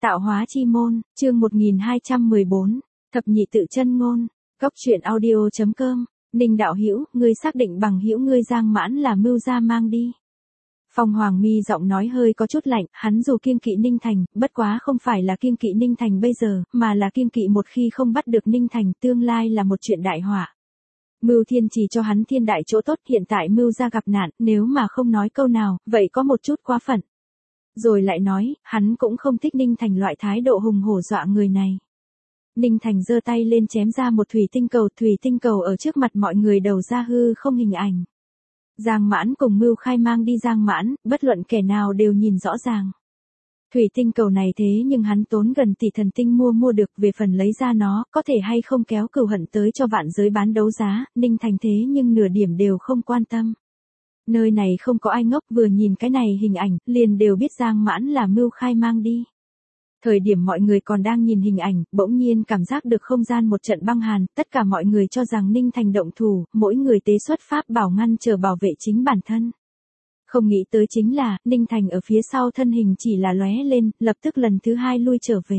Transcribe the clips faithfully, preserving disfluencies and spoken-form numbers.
Tạo hóa chi môn, chương một nghìn hai trăm mười bốn, thập nhị tự chân ngôn, Cốc truyện audio chấm com, Ninh đạo hữu, ngươi xác định bằng hữu ngươi Giang Mãn là mưu gia mang đi. Phong Hoàng Mi giọng nói hơi có chút lạnh, hắn dù kiêng kỵ Ninh Thành, bất quá không phải là kiêng kỵ Ninh Thành bây giờ, mà là kiêng kỵ một khi không bắt được Ninh Thành tương lai là một chuyện đại họa. Mưu Thiên chỉ cho hắn thiên đại chỗ tốt, hiện tại Mưu gia gặp nạn, nếu mà không nói câu nào, vậy có một chút quá phận. Rồi lại nói, hắn cũng không thích Ninh Thành loại thái độ hùng hổ dọa người này. Ninh Thành giơ tay lên chém ra một thủy tinh cầu, thủy tinh cầu ở trước mặt mọi người đầu ra hư không hình ảnh. Giang Mãn cùng Mưu Khai mang đi Giang Mãn, bất luận kẻ nào đều nhìn rõ ràng. Thủy tinh cầu này thế nhưng hắn tốn gần tỷ thần tinh mua mua được, về phần lấy ra nó, có thể hay không kéo cừu hận tới cho vạn giới bán đấu giá, Ninh Thành thế nhưng nửa điểm đều không quan tâm. Nơi này không có ai ngốc, vừa nhìn cái này hình ảnh, liền đều biết Giang Mãn là Mưu Khai mang đi. Thời điểm mọi người còn đang nhìn hình ảnh, bỗng nhiên cảm giác được không gian một trận băng hàn, tất cả mọi người cho rằng Ninh Thành động thủ, mỗi người tế xuất pháp bảo ngăn chờ bảo vệ chính bản thân. Không nghĩ tới chính là, Ninh Thành ở phía sau thân hình chỉ là lóe lên, lập tức lần thứ hai lui trở về.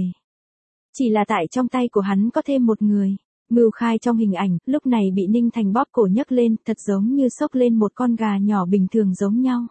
Chỉ là tại trong tay của hắn có thêm một người. Mưu Khai trong hình ảnh, lúc này bị Ninh Thành bóp cổ nhấc lên, thật giống như xốc lên một con gà nhỏ bình thường giống nhau.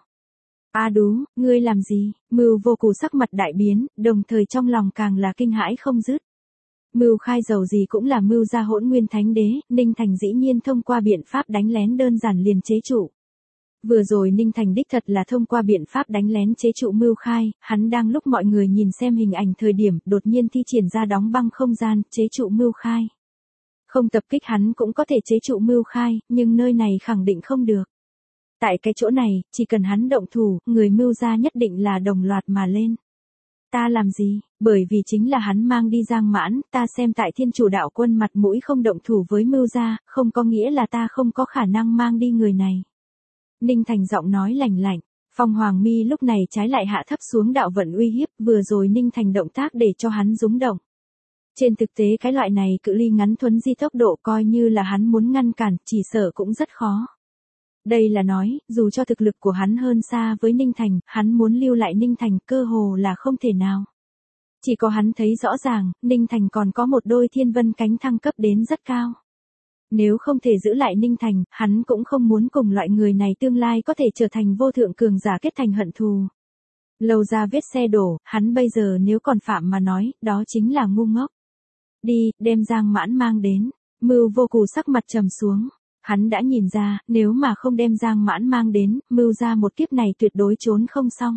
A Đú, ngươi làm gì? Mưu Vô Cù sắc mặt đại biến, đồng thời trong lòng càng là kinh hãi không dứt. Mưu Khai dầu gì cũng là Mưu gia Hỗn Nguyên Thánh Đế, Ninh Thành dĩ nhiên thông qua biện pháp đánh lén đơn giản liền chế trụ. Vừa rồi Ninh Thành đích thật là thông qua biện pháp đánh lén chế trụ Mưu Khai, hắn đang lúc mọi người nhìn xem hình ảnh thời điểm, đột nhiên thi triển ra đóng băng không gian, chế trụ Mưu Khai. Không tập kích hắn cũng có thể chế trụ Mưu Khai, nhưng nơi này khẳng định không được. Tại cái chỗ này, chỉ cần hắn động thủ, người Mưu gia nhất định là đồng loạt mà lên. Ta làm gì? Bởi vì chính là hắn mang đi Giang Mãn, ta xem tại Thiên Chủ Đạo Quân mặt mũi không động thủ với Mưu gia, không có nghĩa là ta không có khả năng mang đi người này. Ninh Thành giọng nói lạnh lạnh, Phong Hoàng Mi lúc này trái lại hạ thấp xuống đạo vận uy hiếp, vừa rồi Ninh Thành động tác để cho hắn rúng động. Trên thực tế cái loại này cự ly ngắn thuấn di tốc độ coi như là hắn muốn ngăn cản, chỉ sợ cũng rất khó. Đây là nói, dù cho thực lực của hắn hơn xa với Ninh Thành, hắn muốn lưu lại Ninh Thành cơ hồ là không thể nào. Chỉ có hắn thấy rõ ràng, Ninh Thành còn có một đôi thiên vân cánh thăng cấp đến rất cao. Nếu không thể giữ lại Ninh Thành, hắn cũng không muốn cùng loại người này tương lai có thể trở thành vô thượng cường giả kết thành hận thù. Lâu ra vết xe đổ, hắn bây giờ nếu còn phạm mà nói, đó chính là ngu ngốc. Đi, đem Giang Mãn mang đến. Mưu Vô Cù sắc mặt trầm xuống. Hắn đã nhìn ra, nếu mà không đem Giang Mãn mang đến, Mưu gia một kiếp này tuyệt đối trốn không xong.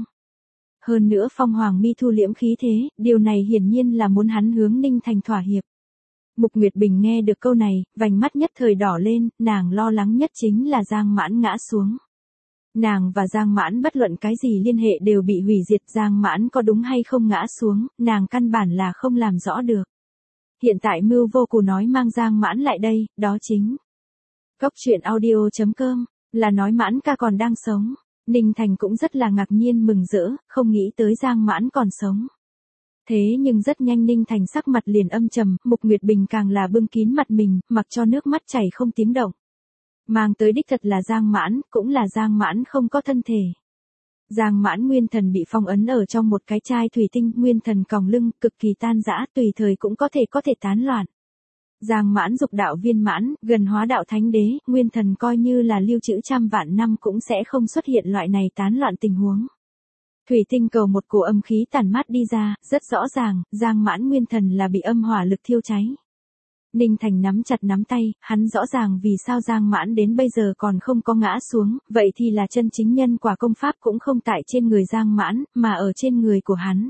Hơn nữa Phong Hoàng Mi thu liễm khí thế, điều này hiển nhiên là muốn hắn hướng Ninh Thành thỏa hiệp. Mục Nguyệt Bình nghe được câu này, vành mắt nhất thời đỏ lên, nàng lo lắng nhất chính là Giang Mãn ngã xuống. Nàng và Giang Mãn bất luận cái gì liên hệ đều bị hủy diệt, Giang Mãn có đúng hay không ngã xuống, nàng căn bản là không làm rõ được. Hiện tại Mưu Vô Cù nói mang Giang Mãn lại đây, đó chính. Cốc truyện audio chấm com, là nói Mãn ca còn đang sống. Ninh Thành cũng rất là ngạc nhiên mừng rỡ, không nghĩ tới Giang Mãn còn sống. Thế nhưng rất nhanh Ninh Thành sắc mặt liền âm trầm, Mục Nguyệt Bình càng là bưng kín mặt mình, mặc cho nước mắt chảy không tiếng động. Mang tới đích thật là Giang Mãn, cũng là Giang Mãn không có thân thể. Giang Mãn nguyên thần bị phong ấn ở trong một cái chai thủy tinh, nguyên thần còng lưng, cực kỳ tan rã, tùy thời cũng có thể có thể tán loạn. Giang Mãn dục đạo viên mãn, gần hóa đạo thánh đế, nguyên thần coi như là lưu trữ trăm vạn năm cũng sẽ không xuất hiện loại này tán loạn tình huống. Thủy tinh cầu một cổ âm khí tản mát đi ra, rất rõ ràng, Giang Mãn nguyên thần là bị âm hỏa lực thiêu cháy. Ninh Thành nắm chặt nắm tay, hắn rõ ràng vì sao Giang Mãn đến bây giờ còn không có ngã xuống, vậy thì là chân chính nhân quả công pháp cũng không tại trên người Giang Mãn, mà ở trên người của hắn.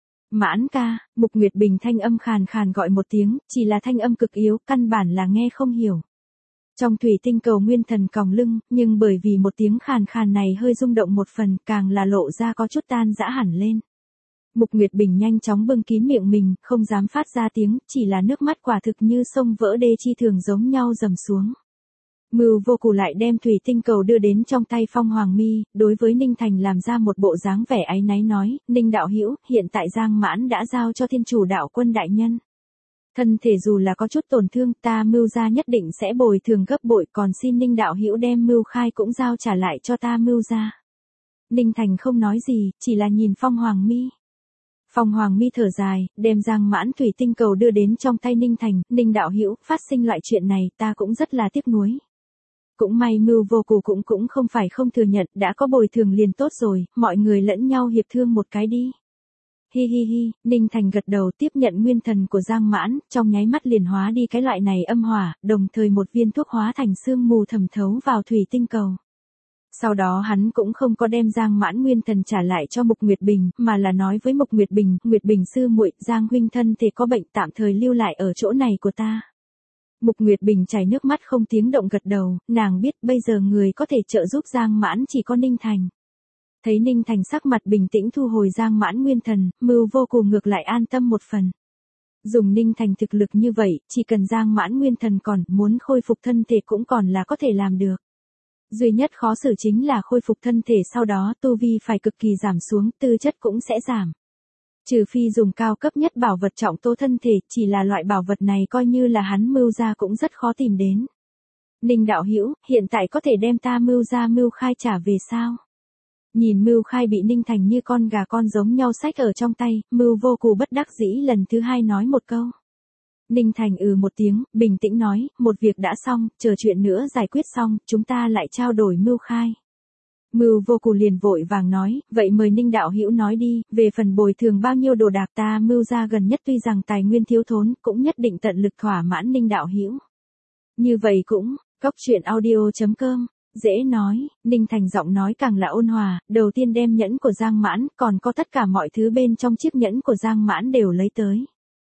Mãn ca, Mục Nguyệt Bình thanh âm khàn khàn gọi một tiếng, chỉ là thanh âm cực yếu, căn bản là nghe không hiểu. Trong thủy tinh cầu nguyên thần còng lưng, nhưng bởi vì một tiếng khàn khàn này hơi rung động một phần, càng là lộ ra có chút tan rã hẳn lên. Mục Nguyệt Bình nhanh chóng bưng kín miệng mình, không dám phát ra tiếng, chỉ là nước mắt quả thực như sông vỡ đê chi thường giống nhau dầm xuống. Mưu Vô Cù lại đem thủy tinh cầu đưa đến trong tay Phong Hoàng Mi, đối với Ninh Thành làm ra một bộ dáng vẻ áy náy nói, Ninh đạo hữu, hiện tại Giang Mãn đã giao cho Thiên Chủ Đạo Quân đại nhân. Thân thể dù là có chút tổn thương, ta Mưu gia nhất định sẽ bồi thường gấp bội, còn xin Ninh đạo hữu đem Mưu Khai cũng giao trả lại cho ta Mưu gia. Ninh Thành không nói gì, chỉ là nhìn Phong Hoàng Mi. Phong Hoàng Mi thở dài, đem Giang Mãn thủy tinh cầu đưa đến trong tay Ninh Thành, Ninh đạo hữu, phát sinh loại chuyện này, ta cũng rất là tiếc nuối. Cũng may Mưu Vô Cù cũng cũng không phải không thừa nhận, đã có bồi thường liền tốt rồi, mọi người lẫn nhau hiệp thương một cái đi. Hi hi hi, Ninh Thành gật đầu tiếp nhận nguyên thần của Giang Mãn, trong nháy mắt liền hóa đi cái loại này âm hỏa, đồng thời một viên thuốc hóa thành sương mù thẩm thấu vào thủy tinh cầu. Sau đó hắn cũng không có đem Giang Mãn nguyên thần trả lại cho Mục Nguyệt Bình, mà là nói với Mục Nguyệt Bình, Nguyệt Bình sư muội, Giang huynh thân thể có bệnh tạm thời lưu lại ở chỗ này của ta. Mục Nguyệt Bình chảy nước mắt không tiếng động gật đầu, nàng biết bây giờ người có thể trợ giúp Giang Mãn chỉ có Ninh Thành. Thấy Ninh Thành sắc mặt bình tĩnh thu hồi Giang Mãn nguyên thần, Mưu Vô Cù ngược lại an tâm một phần. Dùng Ninh Thành thực lực như vậy, chỉ cần Giang Mãn nguyên thần còn, muốn khôi phục thân thể cũng còn là có thể làm được. Duy nhất khó xử chính là khôi phục thân thể sau đó tu vi phải cực kỳ giảm xuống, tư chất cũng sẽ giảm. Trừ phi dùng cao cấp nhất bảo vật trọng tố thân thể, chỉ là loại bảo vật này coi như là hắn mưu ra cũng rất khó tìm đến. Ninh đạo hữu, hiện tại có thể đem ta mưu ra mưu khai trả về sao? Nhìn Mưu Khai bị Ninh Thành như con gà con giống nhau xách ở trong tay, Mưu Vô Cù bất đắc dĩ lần thứ hai nói một câu. Ninh Thành ừ một tiếng, bình tĩnh nói, một việc đã xong, chờ chuyện nữa giải quyết xong, chúng ta lại trao đổi Mưu Khai. Mưu Vô Cù liền vội vàng nói, vậy mời Ninh đạo hữu nói đi, về phần bồi thường bao nhiêu đồ đạc ta mưu ra gần nhất tuy rằng tài nguyên thiếu thốn, cũng nhất định tận lực thỏa mãn Ninh đạo hữu. Như vậy cũng, cốc truyện audio chấm com. Dễ nói, Ninh Thành giọng nói càng là ôn hòa, đầu tiên đem nhẫn của Giang Mãn, còn có tất cả mọi thứ bên trong chiếc nhẫn của Giang Mãn đều lấy tới.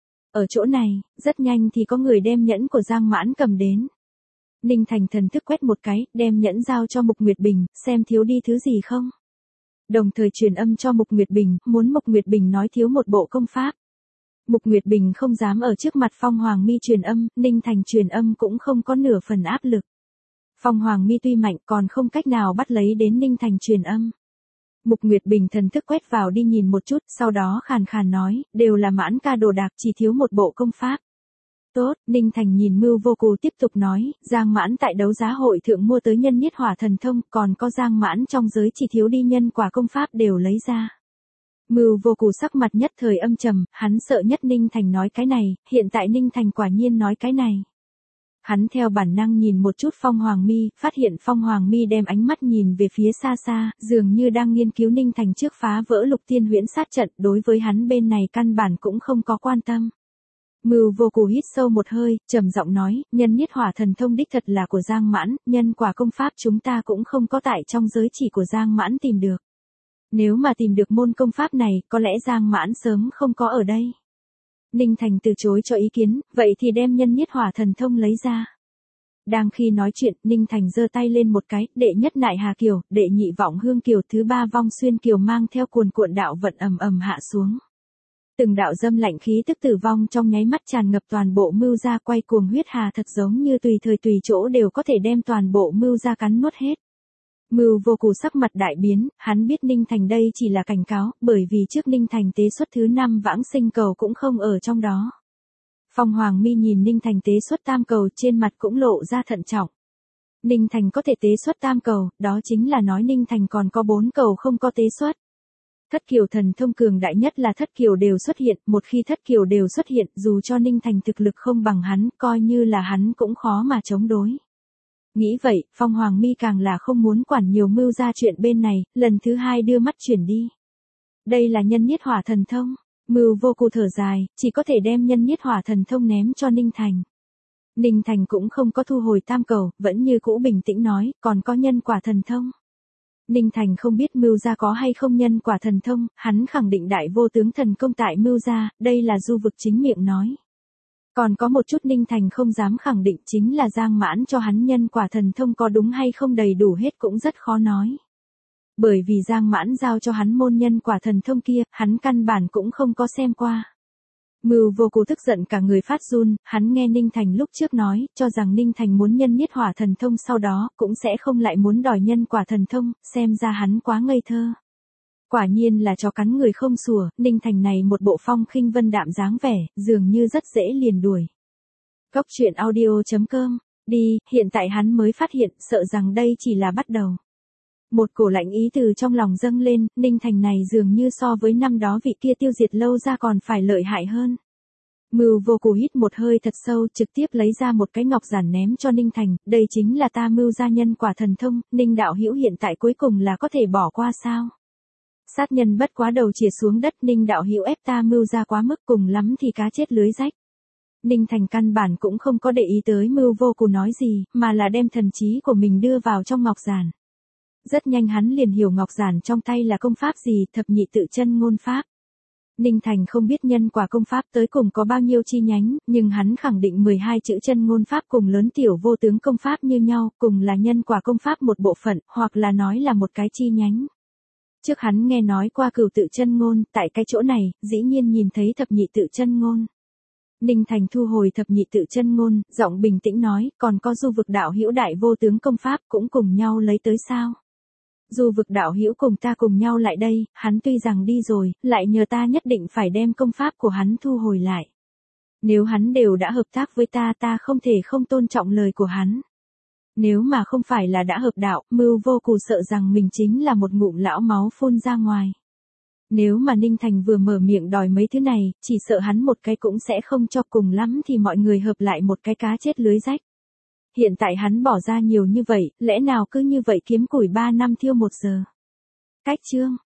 Ở chỗ này, rất nhanh thì có người đem nhẫn của Giang Mãn cầm đến. Ninh Thành thần thức quét một cái, đem nhẫn giao cho Mục Nguyệt Bình, xem thiếu đi thứ gì không. Đồng thời truyền âm cho Mục Nguyệt Bình, muốn Mục Nguyệt Bình nói thiếu một bộ công pháp. Mục Nguyệt Bình không dám ở trước mặt Phong Hoàng Mi truyền âm, Ninh Thành truyền âm cũng không có nửa phần áp lực. Phong Hoàng Mi tuy mạnh còn không cách nào bắt lấy đến Ninh Thành truyền âm. Mục Nguyệt Bình thần thức quét vào đi nhìn một chút, sau đó khàn khàn nói, đều là Mãn ca đồ đạc chỉ thiếu một bộ công pháp. Tốt, Ninh Thành nhìn Mưu Vô Cù tiếp tục nói, Giang Mãn tại đấu giá hội thượng mua tới nhân niết hỏa thần thông, còn có Giang Mãn trong giới chỉ thiếu đi nhân quả công pháp đều lấy ra. Mưu Vô Cù sắc mặt nhất thời âm trầm, hắn sợ nhất Ninh Thành nói cái này, hiện tại Ninh Thành quả nhiên nói cái này. Hắn theo bản năng nhìn một chút Phong Hoàng Mi, phát hiện Phong Hoàng Mi đem ánh mắt nhìn về phía xa xa, dường như đang nghiên cứu Ninh Thành trước phá vỡ Lục Tiên Huyễn sát trận, đối với hắn bên này căn bản cũng không có quan tâm. Mưu Vô Cù hít sâu một hơi, trầm giọng nói, nhân niết hỏa thần thông đích thật là của Giang Mãn, nhân quả công pháp chúng ta cũng không có tại trong giới chỉ của Giang Mãn tìm được. Nếu mà tìm được môn công pháp này, có lẽ Giang Mãn sớm không có ở đây. Ninh Thành từ chối cho ý kiến, vậy thì đem nhân niết hỏa thần thông lấy ra. Đang khi nói chuyện, Ninh Thành giơ tay lên một cái, đệ nhất nại hà kiều, đệ nhị vọng hương kiều, thứ ba vong xuyên kiều mang theo cuồn cuộn đạo vận ầm ầm hạ xuống. Từng đạo dâm lạnh khí tức tử vong trong nháy mắt tràn ngập toàn bộ Mưu gia, quay cuồng huyết hà thật giống như tùy thời tùy chỗ đều có thể đem toàn bộ Mưu gia cắn nuốt hết. Mưu Vô Cù sắc mặt đại biến, hắn biết Ninh Thành đây chỉ là cảnh cáo, bởi vì trước Ninh Thành tế xuất thứ năm vãng sinh cầu cũng không ở trong đó. Phong Hoàng Mi nhìn Ninh Thành tế xuất tam cầu trên mặt cũng lộ ra thận trọng. Ninh Thành có thể tế xuất tam cầu, đó chính là nói Ninh Thành còn có bốn cầu không có tế xuất. Thất kiều thần thông cường đại nhất là thất kiều đều xuất hiện, một khi thất kiều đều xuất hiện, dù cho Ninh Thành thực lực không bằng hắn, coi như là hắn cũng khó mà chống đối. Nghĩ vậy, Phong Hoàng Mi càng là không muốn quản nhiều Mưu ra chuyện bên này, lần thứ hai đưa mắt chuyển đi. Đây là nhân niết hỏa thần thông. Mưu Vô Cù thở dài, chỉ có thể đem nhân niết hỏa thần thông ném cho Ninh Thành. Ninh Thành cũng không có thu hồi tam cầu, vẫn như cũ bình tĩnh nói, còn có nhân quả thần thông. Ninh Thành không biết Mưu gia có hay không nhân quả thần thông, hắn khẳng định đại vô tướng thần công tại Mưu gia, đây là Du Vực chính miệng nói. Còn có một chút Ninh Thành không dám khẳng định chính là Giang Mãn cho hắn nhân quả thần thông có đúng hay không đầy đủ hết cũng rất khó nói. Bởi vì Giang Mãn giao cho hắn môn nhân quả thần thông kia, hắn căn bản cũng không có xem qua. Mưu Vô Cù tức giận cả người phát run, hắn nghe Ninh Thành lúc trước nói, cho rằng Ninh Thành muốn nhân niết hỏa thần thông sau đó, cũng sẽ không lại muốn đòi nhân quả thần thông, xem ra hắn quá ngây thơ. Quả nhiên là chó cắn người không sủa, Ninh Thành này một bộ phong khinh vân đạm dáng vẻ, dường như rất dễ liền đuổi. Cốc truyện audio chấm com, đi, hiện tại hắn mới phát hiện, sợ rằng đây chỉ là bắt đầu. Một cổ lạnh ý từ trong lòng dâng lên, Ninh Thành này dường như so với năm đó vị kia tiêu diệt lâu ra còn phải lợi hại hơn. Mưu Vô Cù hít một hơi thật sâu, trực tiếp lấy ra một cái ngọc giản ném cho Ninh Thành, đây chính là ta mưu gia nhân quả thần thông, Ninh đạo hữu hiện tại cuối cùng là có thể bỏ qua sao? Sát nhân bất quá đầu chìa xuống đất, Ninh đạo hữu ép ta mưu gia quá mức, cùng lắm thì cá chết lưới rách. Ninh Thành căn bản cũng không có để ý tới Mưu Vô Cù nói gì, mà là đem thần trí của mình đưa vào trong ngọc giản. Rất nhanh hắn liền hiểu ngọc giản trong tay là công pháp gì, thập nhị tự chân ngôn pháp. Ninh Thành không biết nhân quả công pháp tới cùng có bao nhiêu chi nhánh, nhưng hắn khẳng định mười hai chữ chân ngôn pháp cùng lớn tiểu vô tướng công pháp như nhau, cùng là nhân quả công pháp một bộ phận, hoặc là nói là một cái chi nhánh. Trước hắn nghe nói qua cửu tự chân ngôn, tại cái chỗ này, dĩ nhiên nhìn thấy thập nhị tự chân ngôn. Ninh Thành thu hồi thập nhị tự chân ngôn, giọng bình tĩnh nói, còn có du vực đạo hữu đại vô tướng công pháp cũng cùng nhau lấy tới sao? Du vực đạo hữu cùng ta cùng nhau lại đây, hắn tuy rằng đi rồi, lại nhờ ta nhất định phải đem công pháp của hắn thu hồi lại. Nếu hắn đều đã hợp tác với ta, ta không thể không tôn trọng lời của hắn. Nếu mà không phải là đã hợp đạo, Mưu Vô Cù sợ rằng mình chính là một ngụm lão máu phun ra ngoài. Nếu mà Ninh Thành vừa mở miệng đòi mấy thứ này, chỉ sợ hắn một cái cũng sẽ không cho, cùng lắm thì mọi người hợp lại một cái cá chết lưới rách. Hiện tại hắn bỏ ra nhiều như vậy, lẽ nào cứ như vậy kiếm củi ba năm thiêu một giờ. Cách chương